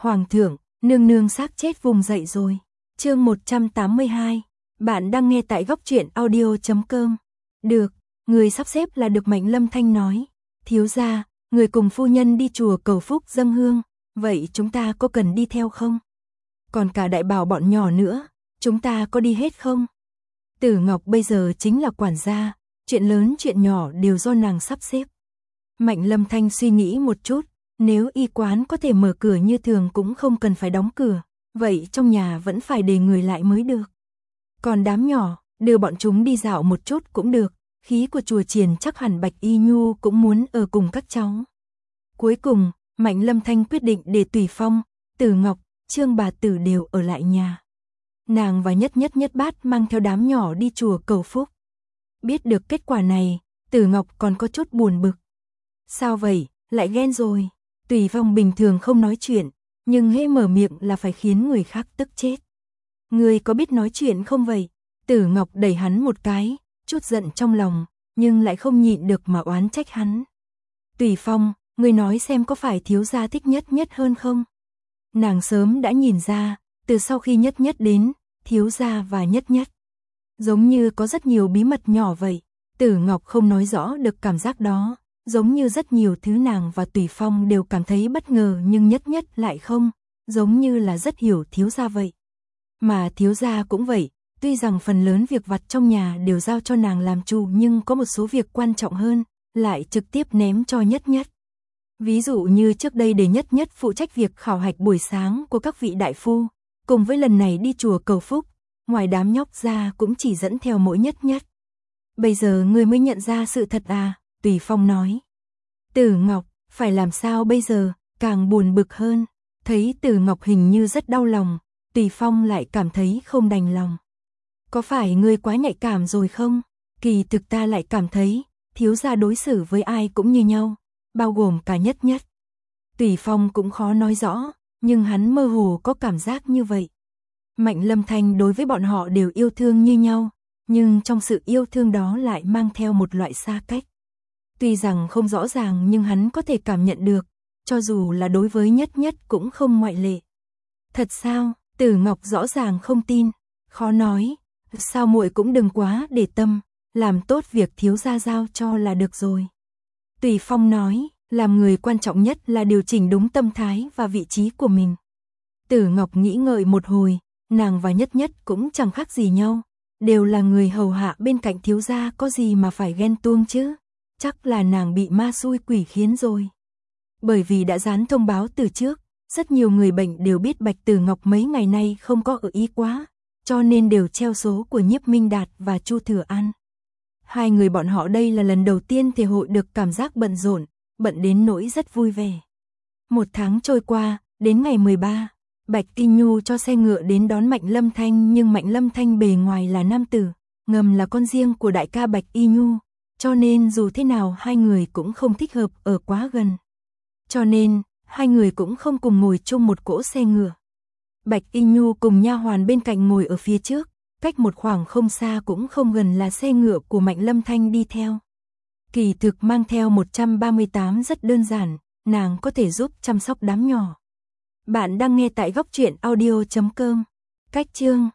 Hoàng thượng, nương nương xác chết vùng dậy rồi. Chương 182. Bạn đang nghe tại góc truyện audio.com. Được, người sắp xếp là được. Mạnh Lâm Thanh nói. Thiếu gia, người cùng phu nhân đi chùa cầu phúc dâng hương, vậy chúng ta có cần đi theo không? Còn cả đại bảo bọn nhỏ nữa, chúng ta có đi hết không? Tử Ngọc bây giờ chính là quản gia, chuyện lớn chuyện nhỏ đều do nàng sắp xếp. Mạnh Lâm Thanh suy nghĩ một chút, nếu y quán có thể mở cửa như thường cũng không cần phải đóng cửa, vậy trong nhà vẫn phải để người lại mới được. Còn đám nhỏ, đưa bọn chúng đi dạo một chút cũng được, khí của chùa chiền chắc hẳn Bạch Y Nhu cũng muốn ở cùng các cháu. Cuối cùng, Mạnh Lâm Thanh quyết định để Tùy Phong, Tử Ngọc, Trương bà tử đều ở lại nhà. Nàng và Nhất Bát mang theo đám nhỏ đi chùa cầu phúc. Biết được kết quả này, Tử Ngọc còn có chút buồn bực. Sao vậy, lại ghen rồi? Tùy Phong bình thường không nói chuyện, nhưng hễ mở miệng là phải khiến người khác tức chết. Ngươi có biết nói chuyện không vậy? Tử Ngọc đẩy hắn một cái, chút giận trong lòng, nhưng lại không nhịn được mà oán trách hắn. Tùy Phong, ngươi nói xem có phải thiếu gia thích Nhất hơn không? Nàng sớm đã nhìn ra, từ sau khi Nhất đến, thiếu gia và Nhất giống như có rất nhiều bí mật nhỏ vậy. Tử Ngọc không nói rõ được cảm giác đó, giống như rất nhiều thứ nàng và Tùy Phong đều cảm thấy bất ngờ nhưng Nhất lại không, giống như là rất hiểu thiếu gia vậy. Mà thiếu gia cũng vậy, tuy rằng phần lớn việc vặt trong nhà đều giao cho nàng làm chủ nhưng có một số việc quan trọng hơn, lại trực tiếp ném cho Nhất. Ví dụ như trước đây để Nhất phụ trách việc khảo hạch buổi sáng của các vị đại phu, cùng với lần này đi chùa cầu phúc, ngoài đám nhóc ra cũng chỉ dẫn theo mỗi Nhất. Bây giờ ngươi mới nhận ra sự thật à? Tùy Phong nói. Tử Ngọc, phải làm sao bây giờ? Càng buồn bực hơn. Thấy Tử Ngọc hình như rất đau lòng, Tùy Phong lại cảm thấy không đành lòng. Có phải ngươi quá nhạy cảm rồi không? Kỳ thực ta lại cảm thấy, thiếu gia đối xử với ai cũng như nhau, bao gồm cả Nhất. Tùy Phong cũng khó nói rõ, nhưng hắn mơ hồ có cảm giác như vậy. Mạnh Lâm Thanh đối với bọn họ đều yêu thương như nhau, nhưng trong sự yêu thương đó lại mang theo một loại xa cách. Tuy rằng không rõ ràng nhưng hắn có thể cảm nhận được, cho dù là đối với Nhất cũng không ngoại lệ. Thật sao? Tử Ngọc rõ ràng không tin, khó nói, sao muội cũng đừng quá để tâm, làm tốt việc thiếu gia giao cho là được rồi. Tùy Phong nói, làm người quan trọng nhất là điều chỉnh đúng tâm thái và vị trí của mình. Tử Ngọc nghĩ ngợi một hồi, nàng và Nhất cũng chẳng khác gì nhau, đều là người hầu hạ bên cạnh thiếu gia, có gì mà phải ghen tuông chứ, chắc là nàng bị ma xui quỷ khiến rồi. Bởi vì đã dán thông báo từ trước, rất nhiều người bệnh đều biết Bạch Tử Ngọc mấy ngày nay không có ở y quá, cho nên đều treo số của Nhiếp Minh Đạt và Chu Thừa An. Hai người bọn họ đây là lần đầu tiên thể hội được cảm giác bận rộn, bận đến nỗi rất vui vẻ. Một tháng trôi qua, đến ngày 13, Bạch Y Nhu cho xe ngựa đến đón Mạnh Lâm Thanh, nhưng Mạnh Lâm Thanh bề ngoài là nam tử, ngầm là con riêng của đại ca Bạch Y Nhu, cho nên dù thế nào hai người cũng không thích hợp ở quá gần. Cho nên, hai người cũng không cùng ngồi chung một cỗ xe ngựa. Bạch Y Nhu cùng nha hoàn bên cạnh ngồi ở phía trước, cách một khoảng không xa cũng không gần là xe ngựa của Mạnh Lâm Thanh đi theo. Kỳ thực mang theo 138 rất đơn giản, nàng có thể giúp chăm sóc đám nhỏ. Bạn đang nghe tại góc truyện audio.com. Cách chương